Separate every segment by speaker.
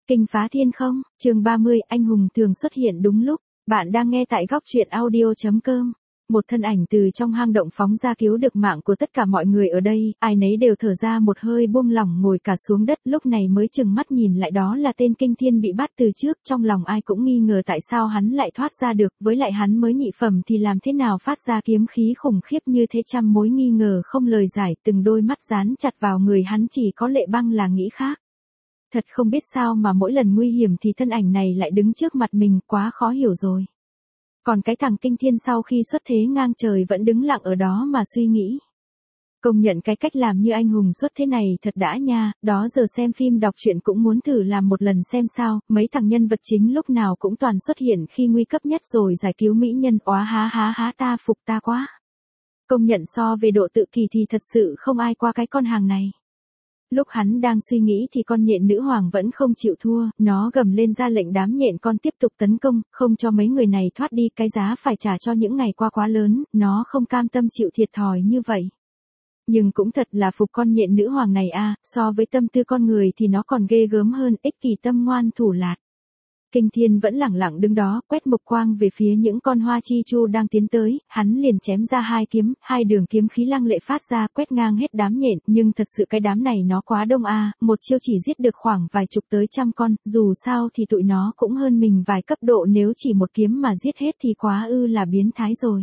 Speaker 1: Kinh phá thiên không, chương 30, anh hùng thường xuất hiện đúng lúc. Bạn đang nghe tại góc truyện audio.com. Một thân ảnh từ trong hang động phóng ra cứu được mạng của tất cả mọi người ở đây, ai nấy đều thở ra một hơi buông lỏng ngồi cả xuống đất, lúc này mới chừng mắt nhìn lại đó là tên Kinh Thiên bị bắt từ trước, trong lòng ai cũng nghi ngờ tại sao hắn lại thoát ra được, với lại hắn mới nhị phẩm thì làm thế nào phát ra kiếm khí khủng khiếp như thế, trăm mối nghi ngờ không lời giải, từng đôi mắt dán chặt vào người hắn, chỉ có Lệ Băng là nghĩ khác. Thật không biết sao mà mỗi lần nguy hiểm thì thân ảnh này lại đứng trước mặt mình, quá khó hiểu rồi. Còn cái thằng Kinh Thiên sau khi xuất thế ngang trời vẫn đứng lặng ở đó mà suy nghĩ. Công nhận cái cách làm như anh hùng xuất thế này thật đã nha, đó giờ xem phim đọc truyện cũng muốn thử làm một lần xem sao, mấy thằng nhân vật chính lúc nào cũng toàn xuất hiện khi nguy cấp nhất rồi giải cứu mỹ nhân, óa há ta phục ta quá. Công nhận so về độ tự kỳ thì thật sự không ai qua cái con hàng này. Lúc hắn đang suy nghĩ thì con nhện nữ hoàng vẫn không chịu thua, nó gầm lên ra lệnh đám nhện con tiếp tục tấn công, không cho mấy người này thoát đi, cái giá phải trả cho những ngày qua quá lớn, nó không cam tâm chịu thiệt thòi như vậy. Nhưng cũng thật là phục con nhện nữ hoàng này a, so với tâm tư con người thì nó còn ghê gớm hơn, ích kỷ tâm ngoan thủ lạt. Kinh Thiên vẫn lẳng lặng đứng đó, quét mục quang về phía những con hoa chi chu đang tiến tới, hắn liền chém ra hai kiếm, hai đường kiếm khí lăng lệ phát ra, quét ngang hết đám nhện, nhưng thật sự cái đám này nó quá đông a, một chiêu chỉ giết được khoảng vài chục tới trăm con, dù sao thì tụi nó cũng hơn mình vài cấp độ, nếu chỉ một kiếm mà giết hết thì quá là biến thái rồi.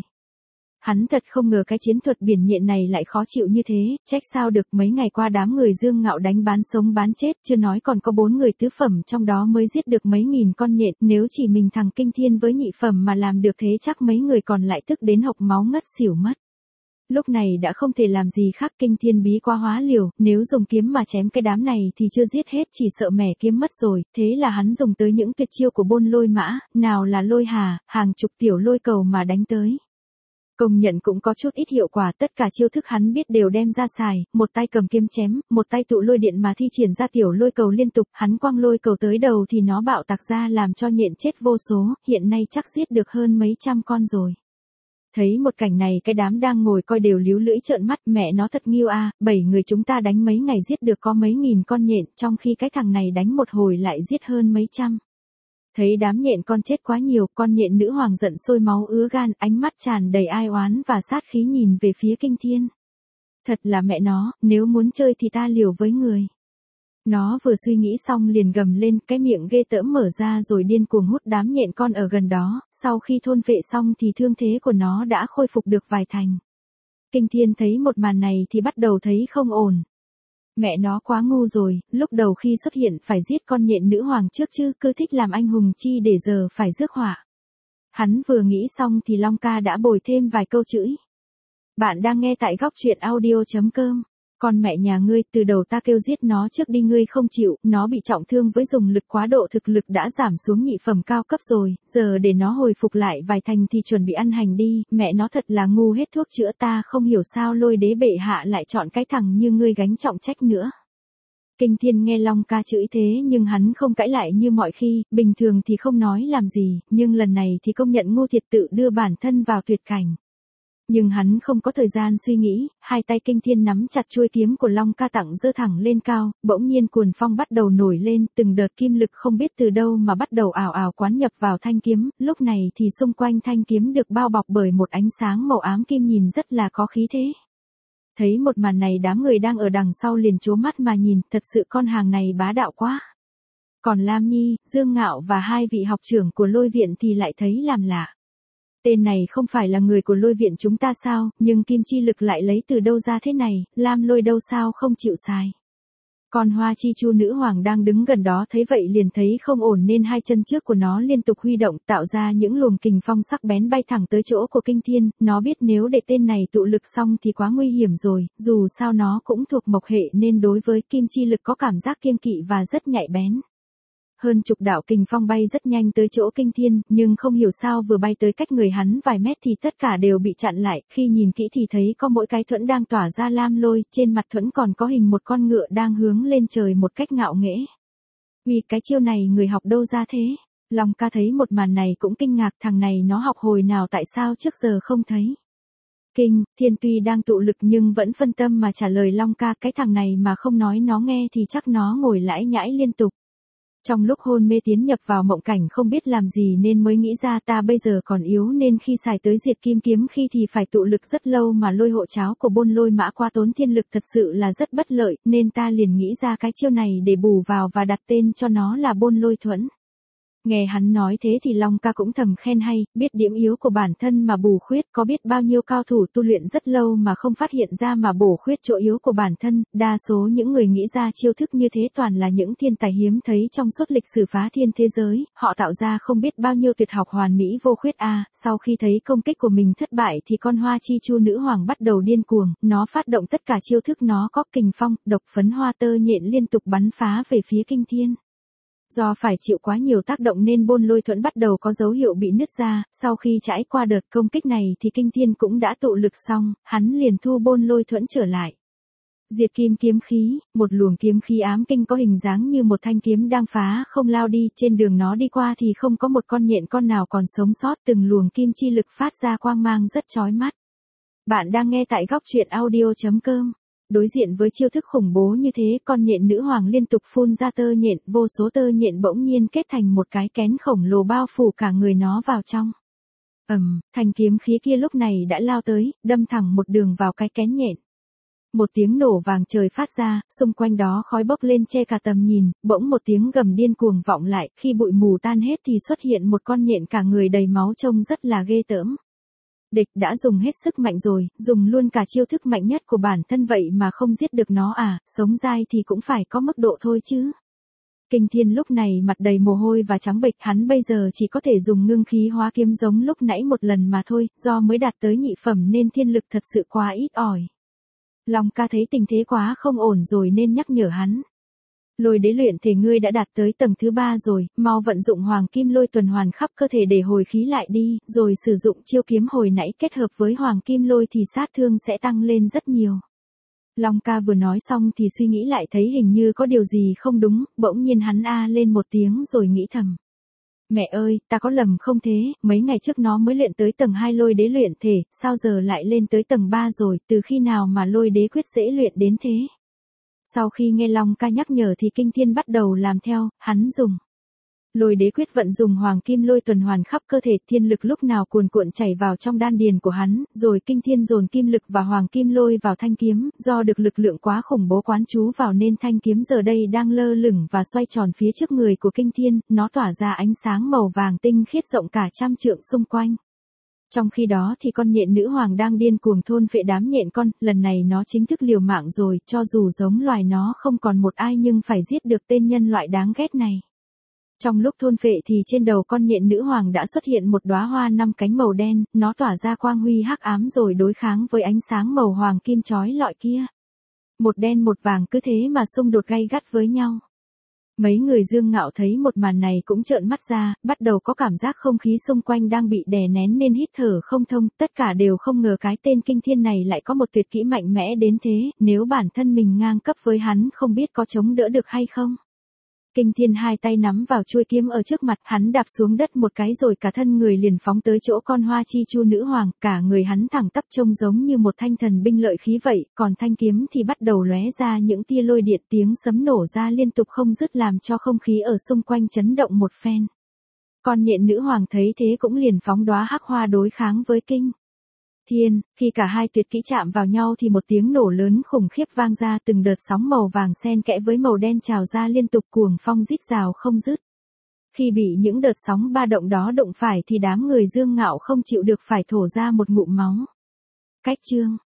Speaker 1: Hắn thật không ngờ cái chiến thuật biển nhện này lại khó chịu như thế, trách sao được, mấy ngày qua đám người Dương Ngạo đánh bán sống bán chết, chưa nói còn có 4 người tứ phẩm trong đó mới giết được mấy nghìn con nhện, nếu chỉ mình thằng Kinh Thiên với nhị phẩm mà làm được thế chắc mấy người còn lại tức đến hộc máu ngất xỉu mất. Lúc này đã không thể làm gì khác, Kinh Thiên bí quá hóa liều, nếu dùng kiếm mà chém cái đám này thì chưa giết hết chỉ sợ mẻ kiếm mất rồi, thế là hắn dùng tới những tuyệt chiêu của Bôn Lôi Mã, nào là lôi hà, hàng chục tiểu lôi cầu mà đánh tới. Công nhận cũng có chút ít hiệu quả, tất cả chiêu thức hắn biết đều đem ra xài, một tay cầm kiếm chém, một tay tụ lôi điện mà thi triển ra tiểu lôi cầu liên tục, hắn quăng lôi cầu tới đầu thì nó bạo tạc ra làm cho nhện chết vô số, hiện nay chắc giết được hơn mấy trăm con rồi. Thấy một cảnh này cái đám đang ngồi coi đều líu lưỡi trợn mắt, mẹ nó thật nghiêu a, 7 người chúng ta đánh mấy ngày giết được có mấy nghìn con nhện, trong khi cái thằng này đánh một hồi lại giết hơn mấy trăm. Thấy đám nhện con chết quá nhiều, con nhện nữ hoàng giận sôi máu ứa gan, ánh mắt tràn đầy ai oán và sát khí nhìn về phía Kinh Thiên. Thật là mẹ nó, nếu muốn chơi thì ta liều với người. Nó vừa suy nghĩ xong liền gầm lên, cái miệng ghê tởm mở ra rồi điên cuồng hút đám nhện con ở gần đó, sau khi thôn phệ xong thì thương thế của nó đã khôi phục được vài thành. Kinh Thiên thấy một màn này thì bắt đầu thấy không ổn. Mẹ nó quá ngu rồi, lúc đầu khi xuất hiện phải giết con nhện nữ hoàng trước chứ, cứ thích làm anh hùng chi để giờ phải rước họa. Hắn vừa nghĩ xong thì Long Ca đã bồi thêm vài câu chửi. Bạn đang nghe tại góc truyện audio.com. Con mẹ nhà ngươi, từ đầu ta kêu giết nó trước đi ngươi không chịu, nó bị trọng thương với dùng lực quá độ, thực lực đã giảm xuống nhị phẩm cao cấp rồi, giờ để nó hồi phục lại vài thành thì chuẩn bị ăn hành đi, mẹ nó thật là ngu hết thuốc chữa, ta không hiểu sao Lôi Đế bệ hạ lại chọn cái thằng như ngươi gánh trọng trách nữa. Kinh Thiên nghe Long Ca chửi thế nhưng hắn không cãi lại như mọi khi, bình thường thì không nói làm gì, nhưng lần này thì công nhận ngu thiệt, tự đưa bản thân vào tuyệt cảnh. Nhưng hắn không có thời gian suy nghĩ, hai tay Kinh Thiên nắm chặt chuôi kiếm của Long Ca tặng giơ thẳng lên cao, bỗng nhiên cuồng phong bắt đầu nổi lên, từng đợt kim lực không biết từ đâu mà bắt đầu ào ào quán nhập vào thanh kiếm, lúc này thì xung quanh thanh kiếm được bao bọc bởi một ánh sáng màu ám kim nhìn rất là có khí thế. Thấy một màn này đám người đang ở đằng sau liền trố mắt mà nhìn, thật sự con hàng này bá đạo quá. Còn Lam Nhi, Dương Ngạo và hai vị học trưởng của Lôi Viện thì lại thấy làm lạ. Tên này không phải là người của Lôi Viện chúng ta sao, nhưng kim chi lực lại lấy từ đâu ra thế này, Lam Lôi đâu sao không chịu xài. Còn hoa chi chu nữ hoàng đang đứng gần đó thấy vậy liền thấy không ổn nên hai chân trước của nó liên tục huy động tạo ra những luồng kình phong sắc bén bay thẳng tới chỗ của Kinh Thiên, nó biết nếu để tên này tụ lực xong thì quá nguy hiểm rồi, dù sao nó cũng thuộc mộc hệ nên đối với kim chi lực có cảm giác kiêng kỵ và rất nhạy bén. Hơn chục đạo kình phong bay rất nhanh tới chỗ Kinh Thiên, nhưng không hiểu sao vừa bay tới cách người hắn vài mét thì tất cả đều bị chặn lại, khi nhìn kỹ thì thấy có mỗi cái thuẫn đang tỏa ra lam lôi, trên mặt thuẫn còn có hình một con ngựa đang hướng lên trời một cách ngạo nghễ. Vì cái chiêu này người học đâu ra thế? Long Ca thấy một màn này cũng kinh ngạc, thằng này nó học hồi nào tại sao trước giờ không thấy? Kinh Thiên tuy đang tụ lực nhưng vẫn phân tâm mà trả lời Long Ca, cái thằng này mà không nói nó nghe thì chắc nó ngồi lãi nhãi liên tục. Trong lúc hôn mê tiến nhập vào mộng cảnh không biết làm gì nên mới nghĩ ra ta bây giờ còn yếu nên khi xài tới diệt kim kiếm khi thì phải tụ lực rất lâu mà lôi hộ cháo của Bôn Lôi Mã qua tốn thiên lực thật sự là rất bất lợi nên ta liền nghĩ ra cái chiêu này để bù vào và đặt tên cho nó là Bôn Lôi Thuẫn. Nghe hắn nói thế thì Long ca cũng thầm khen hay, biết điểm yếu của bản thân mà bù khuyết, có biết bao nhiêu cao thủ tu luyện rất lâu mà không phát hiện ra mà bổ khuyết chỗ yếu của bản thân, đa số những người nghĩ ra chiêu thức như thế toàn là những thiên tài hiếm thấy trong suốt lịch sử phá thiên thế giới, họ tạo ra không biết bao nhiêu tuyệt học hoàn mỹ vô khuyết sau khi thấy công kích của mình thất bại thì con Hoa Chi Chu nữ hoàng bắt đầu điên cuồng, nó phát động tất cả chiêu thức nó có kình phong, độc phấn hoa tơ nhện liên tục bắn phá về phía Kinh Thiên. Do phải chịu quá nhiều tác động nên Bôn Lôi Thuẫn bắt đầu có dấu hiệu bị nứt ra, sau khi trải qua đợt công kích này thì Kinh Thiên cũng đã tụ lực xong, hắn liền thu Bôn Lôi Thuẫn trở lại. Diệt kim kiếm khí, một luồng kiếm khí ám kinh có hình dáng như một thanh kiếm đang phá không lao đi, trên đường nó đi qua thì không có một con nhện con nào còn sống sót, từng luồng kim chi lực phát ra quang mang rất chói mắt. Bạn đang nghe tại góc truyện audio.com. Đối diện với chiêu thức khủng bố như thế, con nhện nữ hoàng liên tục phun ra tơ nhện, vô số tơ nhện bỗng nhiên kết thành một cái kén khổng lồ bao phủ cả người nó vào trong. Thanh kiếm khí kia lúc này đã lao tới, đâm thẳng một đường vào cái kén nhện. Một tiếng nổ vàng trời phát ra, xung quanh đó khói bốc lên che cả tầm nhìn, bỗng một tiếng gầm điên cuồng vọng lại, khi bụi mù tan hết thì xuất hiện một con nhện cả người đầy máu trông rất là ghê tởm. Địch đã dùng hết sức mạnh rồi, dùng luôn cả chiêu thức mạnh nhất của bản thân vậy mà không giết được nó sống dai thì cũng phải có mức độ thôi chứ. Kinh Thiên lúc này mặt đầy mồ hôi và trắng bệch, hắn bây giờ chỉ có thể dùng ngưng khí hóa kiếm giống lúc nãy một lần mà thôi, do mới đạt tới nhị phẩm nên thiên lực thật sự quá ít ỏi. Long ca thấy tình thế quá không ổn rồi nên nhắc nhở hắn. Lôi đế luyện thể ngươi đã đạt tới tầng thứ 3 rồi, mau vận dụng hoàng kim lôi tuần hoàn khắp cơ thể để hồi khí lại đi, rồi sử dụng chiêu kiếm hồi nãy kết hợp với hoàng kim lôi thì sát thương sẽ tăng lên rất nhiều. Long ca vừa nói xong thì suy nghĩ lại thấy hình như có điều gì không đúng, bỗng nhiên hắn lên một tiếng rồi nghĩ thầm. Mẹ ơi, ta có lầm không thế, mấy ngày trước nó mới luyện tới tầng 2 lôi đế luyện thể, sao giờ lại lên tới tầng 3 rồi, từ khi nào mà lôi đế quyết dễ luyện đến thế? Sau khi nghe Long ca nhắc nhở thì Kinh Thiên bắt đầu làm theo, hắn dùng lôi đế quyết vận dùng hoàng kim lôi tuần hoàn khắp cơ thể, thiên lực lúc nào cuồn cuộn chảy vào trong đan điền của hắn, rồi Kinh Thiên dồn kim lực và hoàng kim lôi vào thanh kiếm, do được lực lượng quá khủng bố quán chú vào nên thanh kiếm giờ đây đang lơ lửng và xoay tròn phía trước người của Kinh Thiên, nó tỏa ra ánh sáng màu vàng tinh khiết rộng cả trăm trượng xung quanh. Trong khi đó thì con nhện nữ hoàng đang điên cuồng thôn phệ đám nhện con, lần này nó chính thức liều mạng rồi, cho dù giống loài nó không còn một ai nhưng phải giết được tên nhân loại đáng ghét này. Trong lúc thôn phệ thì trên đầu con nhện nữ hoàng đã xuất hiện một đóa hoa 5 cánh màu đen, nó tỏa ra quang huy hắc ám rồi đối kháng với ánh sáng màu hoàng kim chói lọi kia. Một đen một vàng cứ thế mà xung đột gay gắt với nhau. Mấy người Dương Ngạo thấy một màn này cũng trợn mắt ra, bắt đầu có cảm giác không khí xung quanh đang bị đè nén nên hít thở không thông, tất cả đều không ngờ cái tên Kinh Thiên này lại có một tuyệt kỹ mạnh mẽ đến thế, nếu bản thân mình ngang cấp với hắn không biết có chống đỡ được hay không. Kinh Thiên hai tay nắm vào chuôi kiếm ở trước mặt, hắn đạp xuống đất một cái rồi cả thân người liền phóng tới chỗ con Hoa Chi Chu nữ hoàng, cả người hắn thẳng tắp trông giống như một thanh thần binh lợi khí vậy, còn thanh kiếm thì bắt đầu lóe ra những tia lôi điện, tiếng sấm nổ ra liên tục không dứt làm cho không khí ở xung quanh chấn động một phen. Con nhện nữ hoàng thấy thế cũng liền phóng đóa hắc hoa đối kháng với Kinh Thiên, khi cả hai tuyệt kỹ chạm vào nhau thì một tiếng nổ lớn khủng khiếp vang ra, từng đợt sóng màu vàng xen kẽ với màu đen trào ra liên tục, cuồng phong rít rào không dứt. Khi bị những đợt sóng ba động đó đụng phải thì đám người Dương Ngạo không chịu được phải thổ ra một ngụm máu. Cách chương